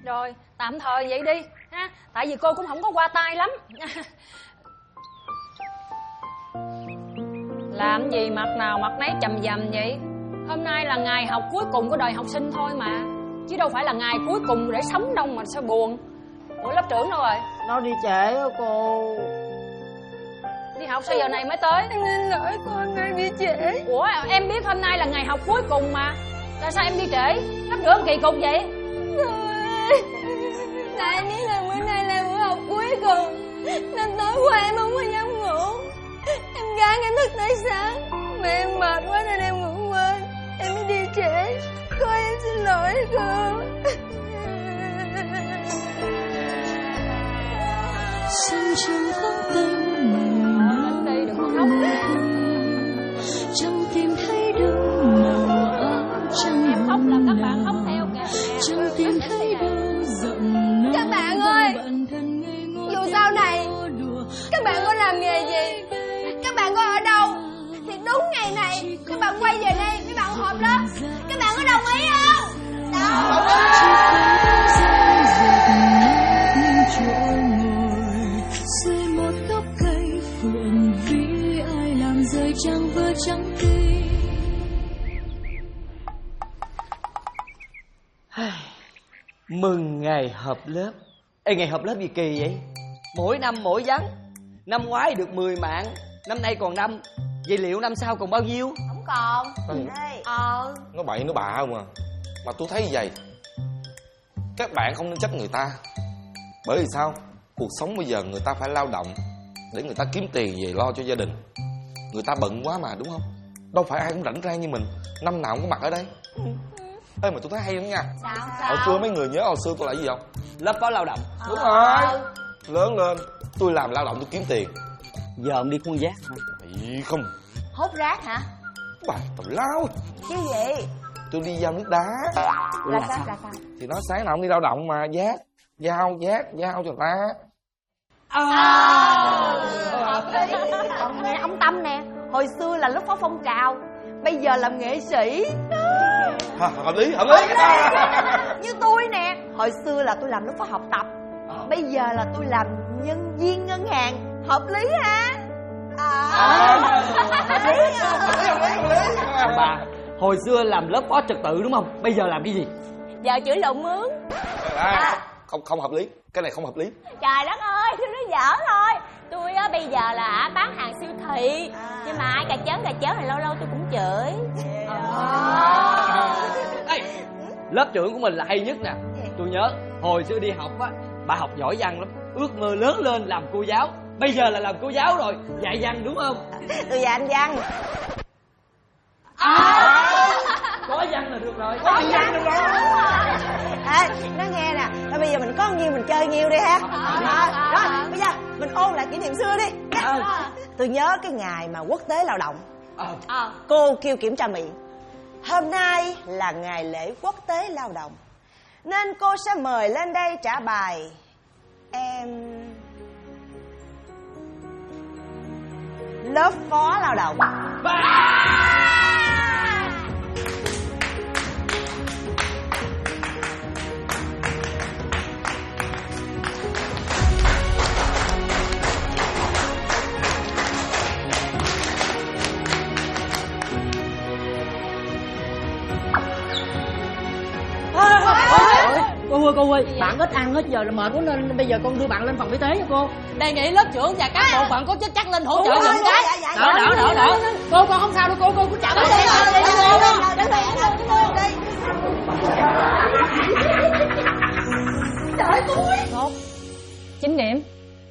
Rồi, tạm thời vậy đi ha. Tại vì cô cũng không có qua tay lắm. Làm gì mặt nào mặt nấy chầm chầm vậy? Hôm nay là ngày học cuối cùng của đời học sinh thôi mà, chứ đâu phải là ngày cuối cùng để sống đâu mà sao buồn. Ủa lớp trưởng đâu rồi? Nó đi trễ á cô. Đi học sao giờ này mới tới? Anh xin lỗi cô, hôm nay đi trễ. Ủa em biết hôm nay là ngày học cuối cùng mà, tại sao em đi trễ? Lớp trưởng kỳ cục vậy? Tại em biết là bữa nay là bữa học cuối cùng, nên tối qua em không có dám ngủ. Em gán em thức tới sáng, mà em mệt quá nên em ngủ quên. Em mới đi trễ. Cô em xin lỗi cô. sân trường vắng tênh màu Đi đừng có khóc. chẳng tìm thấy đâu màu áo trắng. Em khóc là các bạn khóc theo kìa. Chẳng tìm thấy đâu rộng lớn. Các bạn ơi, dù sau này các bạn có làm nghề gì, các bạn có ở đâu, thì đúng ngày này các bạn quay về đây với bạn họp lớp. Các bạn có đồng ý không? Đồng ý. Dưới một gốc cây phượng vì ai làm rơi trăng vỡ trắng tim. Mừng ngày hợp lớp. Ê, ngày hợp lớp gì kỳ vậy? Mỗi năm mỗi vắng. Năm ngoái được 10 mạng, năm nay còn 5. Vậy liệu năm sau còn bao nhiêu? Không còn. Nó bậy nó bạ không à. Mà tôi thấy vậy, các bạn không nên trách người ta. Bởi vì sao? Cuộc sống bây giờ người ta phải lao động để người ta kiếm tiền về lo cho gia đình. Người ta bận quá mà, đúng không? Đâu phải ai cũng rảnh rang như mình, năm nào cũng có mặt ở đây. Ê mà tôi thấy hay lắm nha. Sao? Hồi xưa mấy người nhớ hồi xưa tôi là gì không? Lớp phó lao động. Đúng rồi. Lớn lên tôi làm lao động tôi kiếm tiền. Giờ ông đi khuôn giác hả? Ý không. Hốt rác hả? Bài tào lao. Chứ gì? Tôi đi giao nước đá. Là sao? Thì nó sáng nào cũng đi lao động mà giao cho người ta. Hợp lý. Còn nghe ông Tâm nè, hồi xưa là lớp phó phong trào, bây giờ làm nghệ sĩ. Hợp lý. Như tôi nè, hồi xưa là tôi làm lớp phó học tập, bây giờ là tôi làm nhân viên ngân hàng. Hợp lý ha? Hợp lý. Bà, hồi xưa làm lớp phó trật tự đúng không? Bây giờ làm cái gì? Giờ chửi lộn mướn. Không hợp lý. Cái này không hợp lý. Trời đất ơi, tôi nói giỡn thôi. Tôi á bây giờ là bán hàng siêu thị, nhưng mà ai cà chớn thì lâu lâu tôi cũng chửi. Ê, lớp trưởng của mình là hay nhất nè. Tôi nhớ hồi xưa đi học á, bà học giỏi văn lắm, ước mơ lớn lên làm cô giáo. Bây giờ là làm cô giáo rồi, dạy văn đúng không? Tôi dạy anh văn. Có văn là được rồi. Có văn được rồi. Nói nghe nè, thôi bây giờ mình có nhiêu mình chơi nhiêu đi ha. Rồi, bây giờ mình ôn lại kỷ niệm xưa đi. Tôi nhớ cái ngày mà quốc tế lao động. Cô kêu kiểm tra miệng. Hôm nay là ngày lễ quốc tế lao động, nên cô sẽ mời lên đây trả bài. Em lớp phó lao động. Cô ơi, bạn ít ăn hết giờ là mệt quá nên bây giờ con đưa bạn lên phòng y tế cho cô. Đề nghị lớp trưởng và các bộ phận có chức trách lên hỗ trợ giùm cái. Đỡ. Cô con không sao đâu, cô cứ chậm đi. Trời tôi. 9 điểm.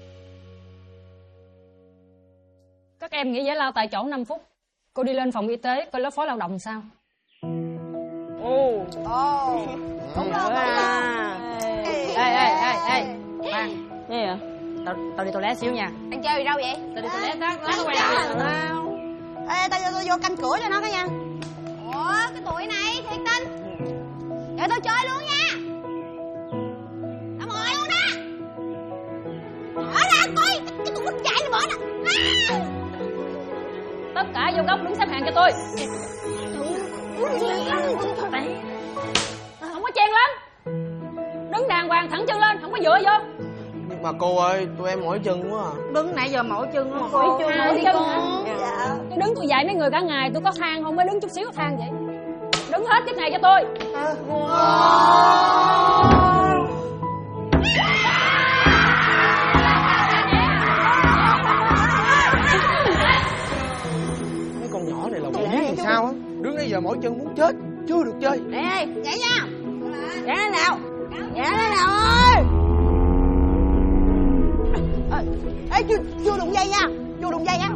Các em nghỉ giải lao tại chỗ 5 phút. Cô đi lên phòng y tế coi lớp phó lao động sao. Đúng rồi. Ê. Khoan. Gì vậy? Tao đi toilet xíu nha. Anh chơi gì đâu vậy? Tao đi toilet lát quay lại. Ê, tao vô canh cửa cho nó cái nha. Ủa, cái tụi này thiệt tình. Để tao chơi luôn nha. Tao mời luôn đó. Mở ra coi, cái tụi mất dạy này mở nè. Tất cả vô góc đứng xếp hàng cho tôi. Không có chen lắm. Đứng đàng thẳng chân lên, không có dựa vô. Nhưng mà cô ơi, tụi em mỏi chân quá à. Đứng nãy giờ mỏi chân không? Mỏi chân hả? Dạ. Tôi đứng tôi dạy mấy người cả ngày, tôi có than không, mới đứng chút xíu có than vậy. Đứng hết cái này cho tôi. Mấy con nhỏ này là quỷ làm sao á. Đứng nãy giờ mỏi chân muốn chết, chưa được chơi. Ê, nhảy nha. Nhảy lên nào. Nhảy lên nào ơi. Ê, chưa đụng dây nha. Chưa đụng dây nha.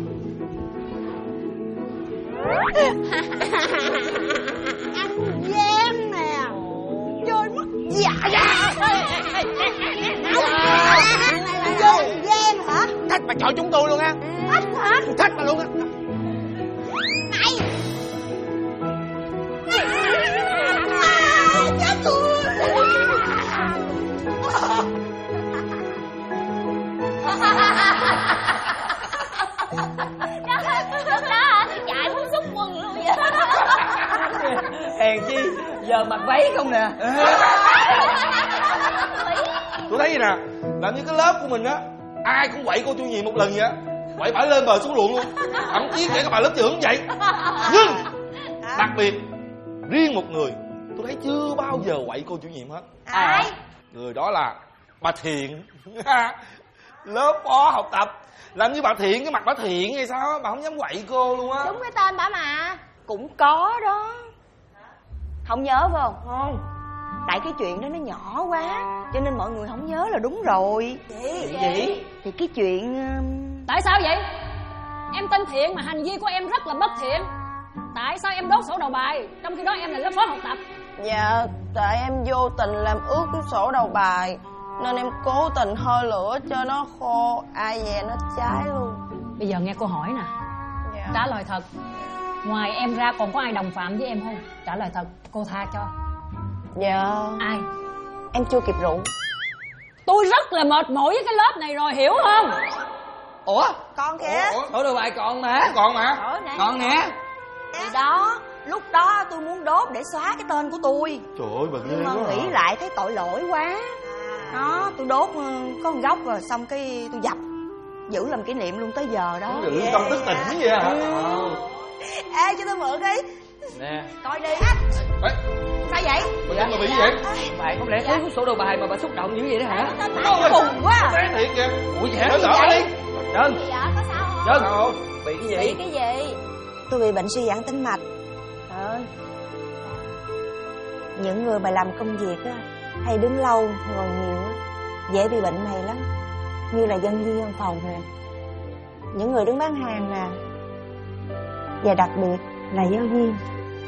Ăn gian nè. Chơi mất dạ. Chơi gian hả? Thách bà chọi chúng tôi luôn á. Thách hả? Thách bà luôn á. Này. Chết tôi. Lúc đó hả? Tôi chạy muốn xúc quần luôn vậy. Hèn chi giờ mặc váy không nè. Tôi thấy vậy nè, làm như cái lớp của mình á, ai cũng quậy cô chủ nhiệm một lần vậy á, quậy bả lên bờ xuống ruộng luôn, thậm chí kể cả bà lớp trưởng vậy. Nhưng đặc biệt riêng một người tôi thấy chưa bao giờ quậy cô chủ nhiệm hết. Ai? Người đó là bà Thiện. Lớp phó học tập, làm như bà Thiện, cái mặt bà Thiện hay sao á, bà không dám quậy cô luôn á. Đúng cái tên bả mà. Cũng có đó. Không nhớ phải không? Không. Tại cái chuyện đó nó nhỏ quá, cho nên mọi người không nhớ là đúng rồi. Gì? Thì cái chuyện... Tại sao vậy? Em tên Thiện mà hành vi của em rất là bất thiện. Tại sao em đốt sổ đầu bài, trong khi đó em là lớp phó học tập? Dạ, tại em vô tình làm ướt cái sổ đầu bài, nên em cố tình hơi lửa cho nó khô, ai về nó cháy luôn. Bây giờ nghe cô hỏi nè. Dạ. Trả lời thật. Ngoài em ra còn có ai đồng phạm với em không? Trả lời thật, cô tha cho. Dạ. Ai? Em chưa kịp rụng. Tôi rất là mệt mỏi với cái lớp này rồi, hiểu không? Ủa? Con kìa. Sổ đầu bài còn mà. Còn mà. Còn nè. Thì đó, lúc đó tôi muốn đốt để xóa cái tên của tôi. Trời ơi bà ghê Nhưng mà quá nghĩ à. lại thấy tội lỗi quá. Đó, tôi đốt có một góc rồi xong cái tôi dập. Giữ làm kỷ niệm luôn tới giờ đó. Giữ tâm tức tỉnh vậy hả? Ê, cho tôi mượn đi. Nè. Coi đi. Ê, Sao vậy? bà Trinh mà bị gì vậy? Bạn không lẽ ướt sổ đầu bài mà bà xúc động dữ vậy đó hả? Tên này khùng quá. Té thiệt kìa. Ủa vậy hả? Nói rõ đi. Trân. Gì vậy? Có sao không? Trân. Sao? Bị cái gì? Bị cái gì? Tôi bị bệnh suy giãn tĩnh mạch. Trời ơi. Những người mà làm công việc á, hay đứng lâu, ngồi nhiều á, dễ bị bệnh này lắm. Như là nhân viên văn phòng nè, những người đứng bán hàng nè, và đặc biệt là giáo viên.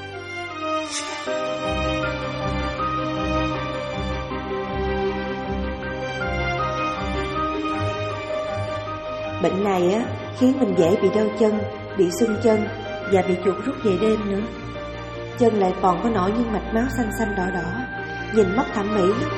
Bệnh này á khiến mình dễ bị đau chân, bị sưng chân và bị chuột rút về đêm nữa. Chân lại còn có nổi những mạch máu xanh xanh đỏ đỏ, nhìn mất thẩm mỹ lắm.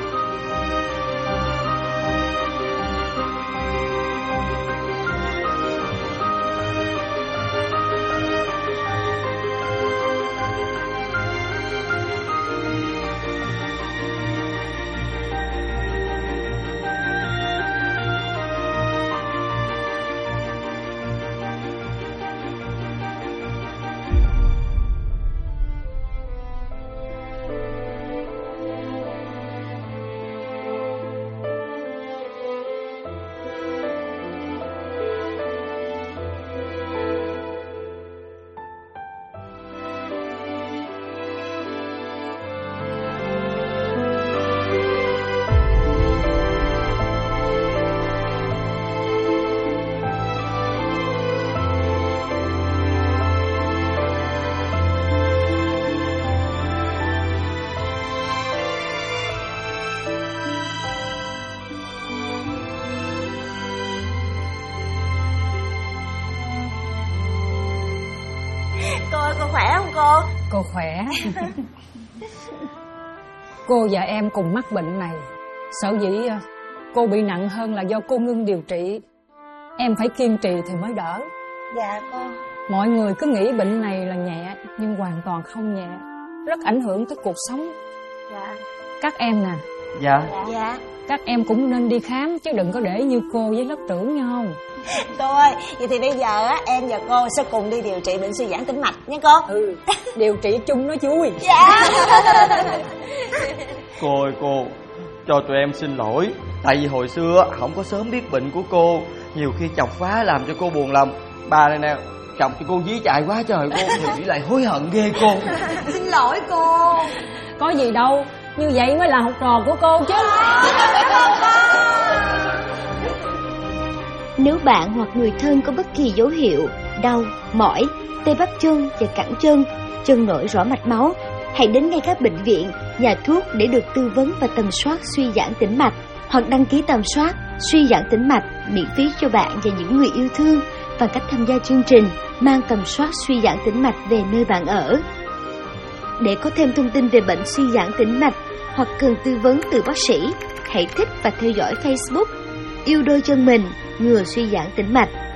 Cô khỏe không cô? Cô khỏe. Cô và em cùng mắc bệnh này. Sở dĩ cô bị nặng hơn là do cô ngưng điều trị. Em phải kiên trì thì mới đỡ. Dạ cô. Mọi người cứ nghĩ bệnh này là nhẹ, nhưng hoàn toàn không nhẹ. Rất ảnh hưởng tới cuộc sống. Dạ. Các em nè, Dạ. Dạ. Các em cũng nên đi khám chứ đừng có để như cô với lớp trưởng nhau. Cô ơi, vậy thì bây giờ á em và cô sẽ cùng đi điều trị bệnh suy giãn tĩnh mạch nha cô. Điều trị chung nó vui. Dạ. Cô ơi cô, cho tụi em xin lỗi. Tại vì hồi xưa không có sớm biết bệnh của cô, nhiều khi chọc phá làm cho cô buồn lòng. Bà này nè, chọc cho cô dí chạy quá trời cô, nghĩ lại hối hận ghê cô. Xin lỗi cô. Có gì đâu, như vậy mới là học trò của cô chứ. Nếu bạn hoặc người thân có bất kỳ dấu hiệu đau, mỏi, tê bắp chân và cẳng chân, chân nổi rõ mạch máu, hãy đến ngay các bệnh viện, nhà thuốc để được tư vấn và tầm soát suy giãn tĩnh mạch, hoặc đăng ký tầm soát suy giãn tĩnh mạch miễn phí cho bạn và những người yêu thương bằng cách tham gia chương trình mang tầm soát suy giãn tĩnh mạch về nơi bạn ở. Để có thêm thông tin về bệnh suy giãn tĩnh mạch hoặc cần tư vấn từ bác sĩ, hãy thích và theo dõi Facebook Yêu đôi chân mình, ngừa suy giãn tĩnh mạch.